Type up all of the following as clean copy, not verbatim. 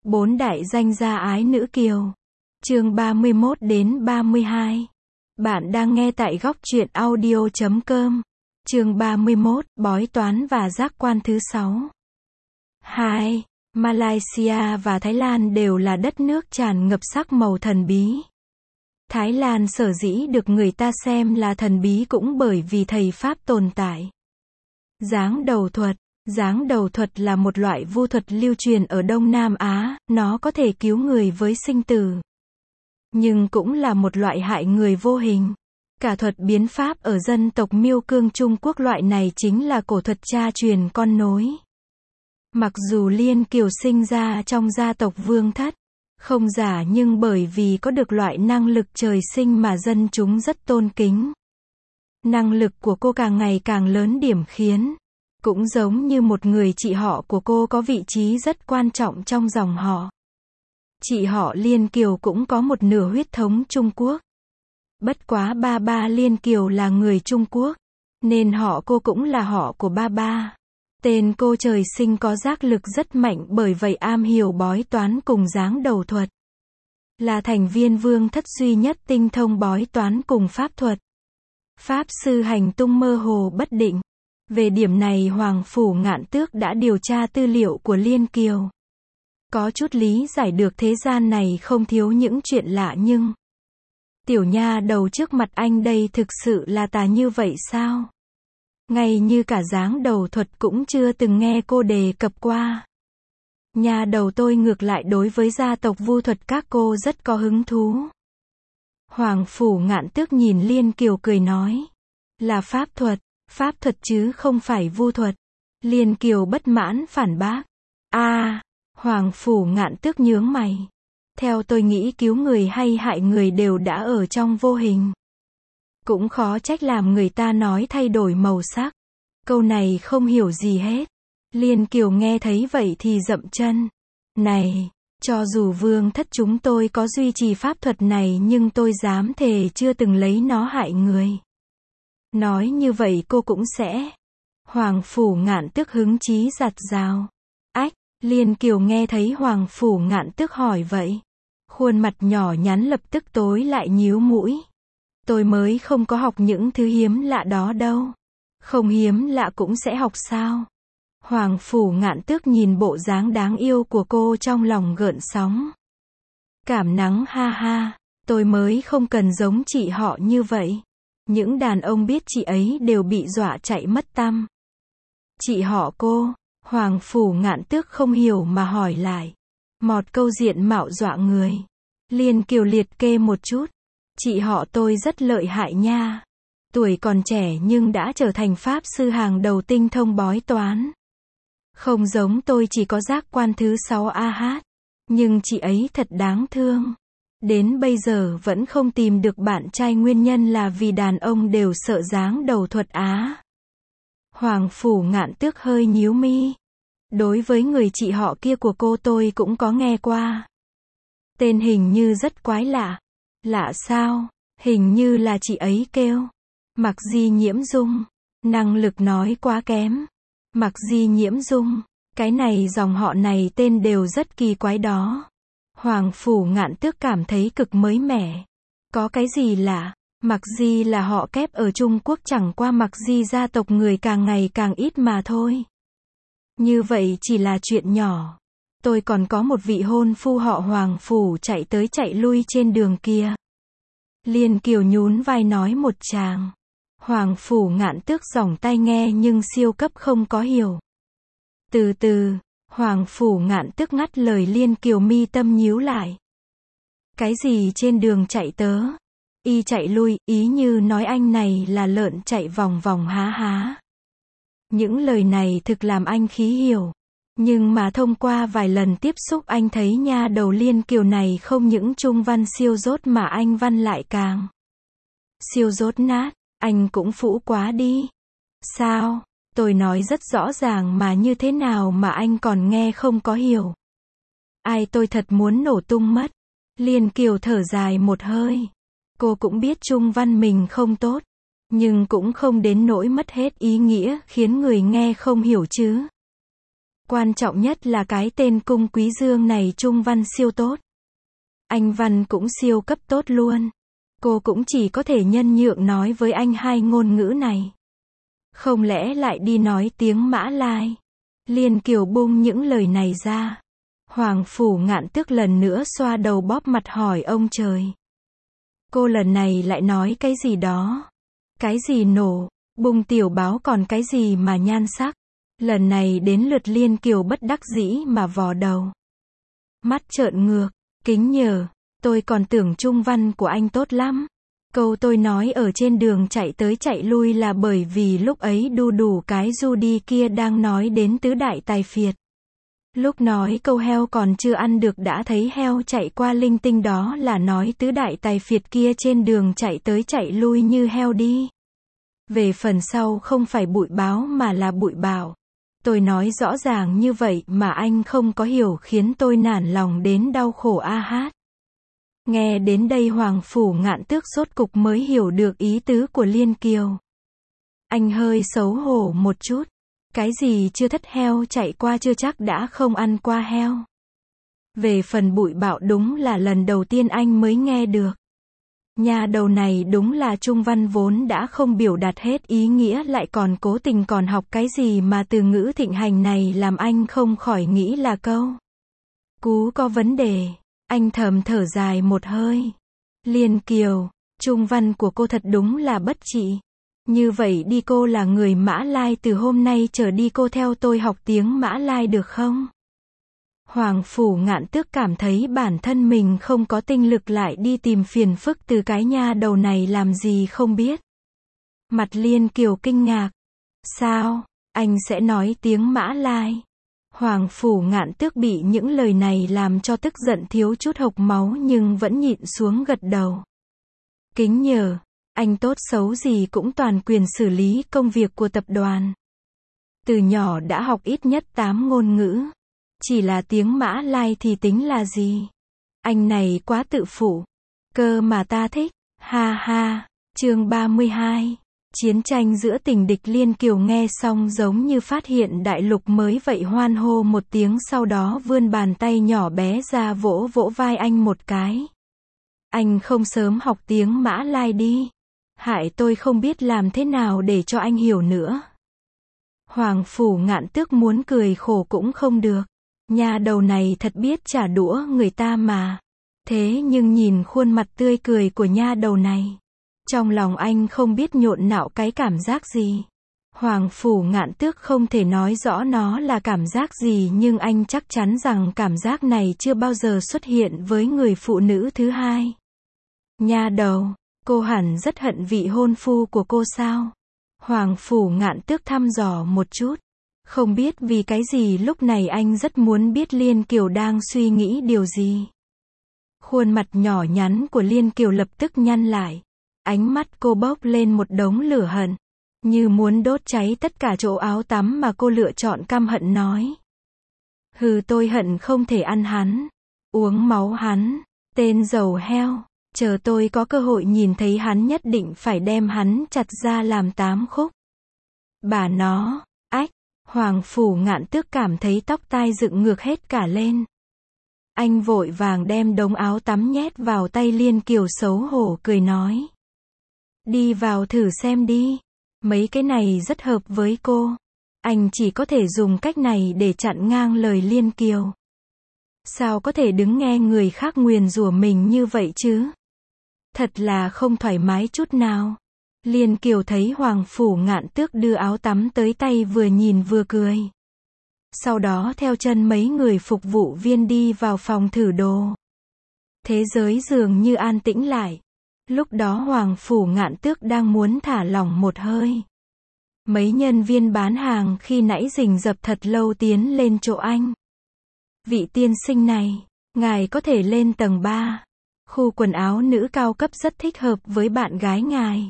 Bốn đại danh gia ái nữ kiều. Chương 31 đến 32. Bạn đang nghe tại góc truyện audio.com. Chương 31, bói toán và giác quan thứ 6. 2. Malaysia và Thái Lan đều là đất nước tràn ngập sắc màu thần bí. Thái Lan sở dĩ được người ta xem là thần bí cũng bởi vì thầy Pháp tồn tại. Giáng đầu thuật. Giáng đầu thuật là một loại vu thuật lưu truyền ở Đông Nam Á, nó có thể cứu người với sinh tử. Nhưng cũng là một loại hại người vô hình. Cả thuật biến pháp ở dân tộc Miêu Cương Trung Quốc loại này chính là cổ thuật cha truyền con nối. Mặc dù Liên Kiều sinh ra trong gia tộc Vương Thất, không giả nhưng bởi vì có được loại năng lực trời sinh mà dân chúng rất tôn kính. Năng lực của cô càng ngày càng lớn điểm khiến. Cũng giống như một người chị họ của cô có vị trí rất quan trọng trong dòng họ. Chị họ Liên Kiều cũng có một nửa huyết thống Trung Quốc. Bất quá ba Liên Kiều là người Trung Quốc, nên họ cô cũng là họ của ba. Tên cô trời sinh có giác lực rất mạnh bởi vậy am hiểu bói toán cùng giáng đầu thuật. Là thành viên Vương Thất duy nhất tinh thông bói toán cùng pháp thuật. Pháp sư hành tung mơ hồ bất định. Về điểm này Hoàng Phủ Ngạn Tước đã điều tra tư liệu của Liên Kiều. Có chút lý giải được thế gian này không thiếu những chuyện lạ nhưng tiểu nha đầu trước mặt anh đây thực sự là tà như vậy sao? Ngay như cả giáng đầu thuật cũng chưa từng nghe cô đề cập qua. Nha đầu tôi ngược lại đối với gia tộc vu thuật các cô rất có hứng thú. Hoàng Phủ Ngạn Tước nhìn Liên Kiều cười nói. Là pháp thuật chứ không phải vu thuật. Liên Kiều bất mãn phản bác. Hoàng Phủ Ngạn Tước nhướng mày. Theo tôi nghĩ cứu người hay hại người đều đã ở trong vô hình. Cũng khó trách làm người ta nói thay đổi màu sắc. Câu này không hiểu gì hết. Liên Kiều nghe thấy vậy thì dậm chân. Này, cho dù Vương Thất chúng tôi có duy trì pháp thuật này nhưng tôi dám thề chưa từng lấy nó hại người. Nói như vậy cô cũng sẽ. Hoàng Phủ Ngạn Tước hứng chí giặt rào. Liên Kiều nghe thấy Hoàng Phủ Ngạn Tước hỏi vậy. Khuôn mặt nhỏ nhắn lập tức tối lại nhíu mũi. Tôi mới không có học những thứ hiếm lạ đó đâu. Không hiếm lạ cũng sẽ học sao? Hoàng Phủ Ngạn Tước nhìn bộ dáng đáng yêu của cô trong lòng gợn sóng. Cảm nắng ha ha, tôi mới không cần giống chị họ như vậy. Những đàn ông biết chị ấy đều bị dọa chạy mất tăm. Chị họ cô, Hoàng Phủ Ngạn Tước không hiểu mà hỏi lại. Một câu diện mạo dọa người. Liên Kiều liệt kê một chút. Chị họ tôi rất lợi hại nha. Tuổi còn trẻ nhưng đã trở thành pháp sư hàng đầu tinh thông bói toán. Không giống tôi chỉ có giác quan thứ 6 AH. Nhưng chị ấy thật đáng thương. Đến bây giờ vẫn không tìm được bạn trai nguyên nhân là vì đàn ông đều sợ giáng đầu thuật á. Hoàng Phủ Ngạn Tước hơi nhíu mi. Đối với người chị họ kia của cô tôi cũng có nghe qua. Tên hình như rất quái lạ. Lạ sao? Hình như là chị ấy kêu. Mặc Di Nhiễm Dung. Năng lực nói quá kém. Mặc Di Nhiễm Dung. Cái này dòng họ này tên đều rất kỳ quái đó. Hoàng Phủ Ngạn Tước cảm thấy cực mới mẻ. Có cái gì lạ? Mặc Di là họ kép ở Trung Quốc chẳng qua Mặc Di gia tộc người càng ngày càng ít mà thôi. Như vậy chỉ là chuyện nhỏ. Tôi còn có một vị hôn phu họ Hoàng Phủ chạy tới chạy lui trên đường kia. Liên Kiều nhún vai nói một tràng. Hoàng Phủ Ngạn Tước giỏng tai nghe nhưng siêu cấp không có hiểu. Từ từ, Hoàng Phủ Ngạn Tước ngắt lời Liên Kiều mi tâm nhíu lại. Cái gì trên đường chạy tớ? Y chạy lui, ý như nói anh này là lợn chạy vòng vòng há há. Những lời này thực làm anh khí hiểu. Nhưng mà thông qua vài lần tiếp xúc anh thấy nha đầu Liên Kiều này không những trung văn siêu dốt mà anh văn lại càng siêu dốt nát. Anh cũng phũ quá đi. Sao? Tôi nói rất rõ ràng mà như thế nào mà anh còn nghe không có hiểu. Ai tôi thật muốn nổ tung mất. Liên Kiều thở dài một hơi. Cô cũng biết trung văn mình không tốt. Nhưng cũng không đến nỗi mất hết ý nghĩa khiến người nghe không hiểu chứ. Quan trọng nhất là cái tên Cung Quý Dương này trung văn siêu tốt. Anh văn cũng siêu cấp tốt luôn. Cô cũng chỉ có thể nhân nhượng nói với anh hai ngôn ngữ này. Không lẽ lại đi nói tiếng Mã Lai? Liên Kiều bung những lời này ra. Hoàng Phủ Ngạn Tước lần nữa xoa đầu bóp mặt hỏi ông trời. Cô lần này lại nói cái gì đó? Cái gì nổ, bung tiểu báo còn cái gì mà nhan sắc? Lần này đến lượt Liên Kiều bất đắc dĩ mà vò đầu. Mắt trợn ngược, Kính Nhờ, tôi còn tưởng trung văn của anh tốt lắm. Câu tôi nói ở trên đường chạy tới chạy lui là bởi vì lúc ấy đu đủ cái Judy kia đang nói đến tứ đại tài phiệt. Lúc nói câu heo còn chưa ăn được đã thấy heo chạy qua linh tinh, đó là nói tứ đại tài phiệt kia trên đường chạy tới chạy lui như heo đi. Về phần sau không phải bụi báo mà là bụi bạo. Tôi nói rõ ràng như vậy mà anh không có hiểu, khiến tôi nản lòng đến đau khổ a hát. Nghe đến đây Hoàng Phủ Ngạn Tước sốt cục mới hiểu được ý tứ của Liên Kiều. Anh hơi xấu hổ một chút. Cái gì chưa thất heo chạy qua chưa chắc đã không ăn qua heo. Về phần bụi bạo đúng là lần đầu tiên anh mới nghe được. Nhà đầu này đúng là trung văn vốn đã không biểu đạt hết ý nghĩa lại còn cố tình còn học cái gì mà từ ngữ thịnh hành này làm anh không khỏi nghĩ là câu cú có vấn đề. Anh thầm thở dài một hơi. Liên Kiều, trung văn của cô thật đúng là bất trị. Như vậy đi, cô là người Mã Lai, từ hôm nay trở đi cô theo tôi học tiếng Mã Lai được không? Hoàng Phủ Ngạn Tước cảm thấy bản thân mình không có tinh lực lại đi tìm phiền phức từ cái nha đầu này làm gì không biết. Mặt Liên Kiều kinh ngạc. Sao, anh sẽ nói tiếng Mã Lai? Hoàng Phủ Ngạn Tước bị những lời này làm cho tức giận thiếu chút hộc máu nhưng vẫn nhịn xuống gật đầu. Kính Nhờ, anh tốt xấu gì cũng toàn quyền xử lý công việc của tập đoàn. Từ nhỏ đã học ít nhất 8 ngôn ngữ. Chỉ là tiếng Mã Lai thì tính là gì? Anh này quá tự phụ. Cơ mà ta thích. Ha ha. Chương 32. Chiến tranh giữa tình địch. Liên Kiều nghe xong giống như phát hiện đại lục mới vậy, hoan hô một tiếng, sau đó vươn bàn tay nhỏ bé ra vỗ vỗ vai anh một cái. Anh không sớm học tiếng Mã Lai đi. Hại tôi không biết làm thế nào để cho anh hiểu nữa. Hoàng Phủ Ngạn Tước muốn cười khổ cũng không được. Nhà đầu này thật biết trả đũa người ta mà. Thế nhưng nhìn khuôn mặt tươi cười của nha đầu này, trong lòng anh không biết nhộn nhạo cái cảm giác gì. Hoàng Phủ Ngạn Tước không thể nói rõ nó là cảm giác gì, nhưng anh chắc chắn rằng cảm giác này chưa bao giờ xuất hiện với người phụ nữ thứ hai. Nha đầu, cô hẳn rất hận vị hôn phu của cô sao? Hoàng Phủ Ngạn Tước thăm dò một chút. Không biết vì cái gì lúc này anh rất muốn biết Liên Kiều đang suy nghĩ điều gì. Khuôn mặt nhỏ nhắn của Liên Kiều lập tức nhăn lại. Ánh mắt cô bốc lên một đống lửa hận, như muốn đốt cháy tất cả chỗ áo tắm mà cô lựa chọn, căm hận nói. Hừ, tôi hận không thể ăn hắn, uống máu hắn, tên dầu heo. Chờ tôi có cơ hội nhìn thấy hắn nhất định phải đem hắn chặt ra làm 8 khúc. Bà nó, ách, Hoàng Phủ Ngạn Tước cảm thấy tóc tai dựng ngược hết cả lên. Anh vội vàng đem đống áo tắm nhét vào tay Liên Kiều, xấu hổ cười nói. Đi vào thử xem đi. Mấy cái này rất hợp với cô. Anh chỉ có thể dùng cách này để chặn ngang lời Liên Kiều. Sao có thể đứng nghe người khác nguyền rủa mình như vậy chứ? Thật là không thoải mái chút nào. Liên Kiều thấy Hoàng Phủ Ngạn Tước đưa áo tắm tới tay, vừa nhìn vừa cười. Sau đó theo chân mấy người phục vụ viên đi vào phòng thử đồ. Thế giới dường như an tĩnh lại. Lúc đó Hoàng Phủ Ngạn Tước đang muốn thả lỏng một hơi. Mấy nhân viên bán hàng khi nãy rình rập thật lâu tiến lên chỗ anh. Vị tiên sinh này, ngài có thể lên tầng 3. Khu quần áo nữ cao cấp rất thích hợp với bạn gái ngài.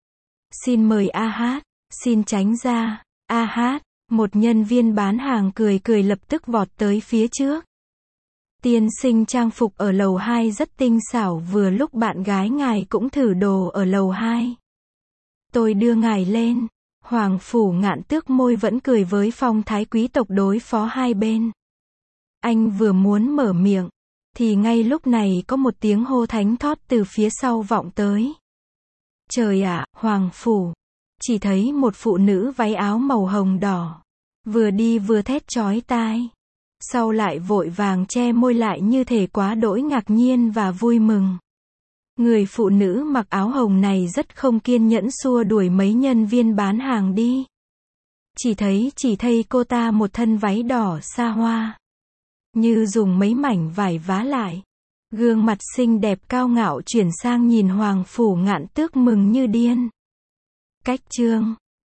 Xin mời a hát, xin tránh ra, a hát. Một nhân viên bán hàng cười cười lập tức vọt tới phía trước. Tiên sinh trang phục ở lầu 2 rất tinh xảo, vừa lúc bạn gái ngài cũng thử đồ ở lầu 2. Tôi đưa ngài lên. Hoàng Phủ Ngạn Tước môi vẫn cười với phong thái quý tộc đối phó hai bên. Anh vừa muốn mở miệng, thì ngay lúc này có một tiếng hô thánh thót từ phía sau vọng tới. Trời ạ, Hoàng Phủ! Chỉ thấy một phụ nữ váy áo màu hồng đỏ, vừa đi vừa thét chói tai. Sau lại vội vàng che môi lại như thể quá đỗi ngạc nhiên và vui mừng. Người phụ nữ mặc áo hồng này rất không kiên nhẫn xua đuổi mấy nhân viên bán hàng đi. Chỉ thấy cô ta một thân váy đỏ xa hoa, như dùng mấy mảnh vải vá lại. Gương mặt xinh đẹp cao ngạo chuyển sang nhìn Hoàng Phủ Ngạn Tước mừng như điên. Cách chương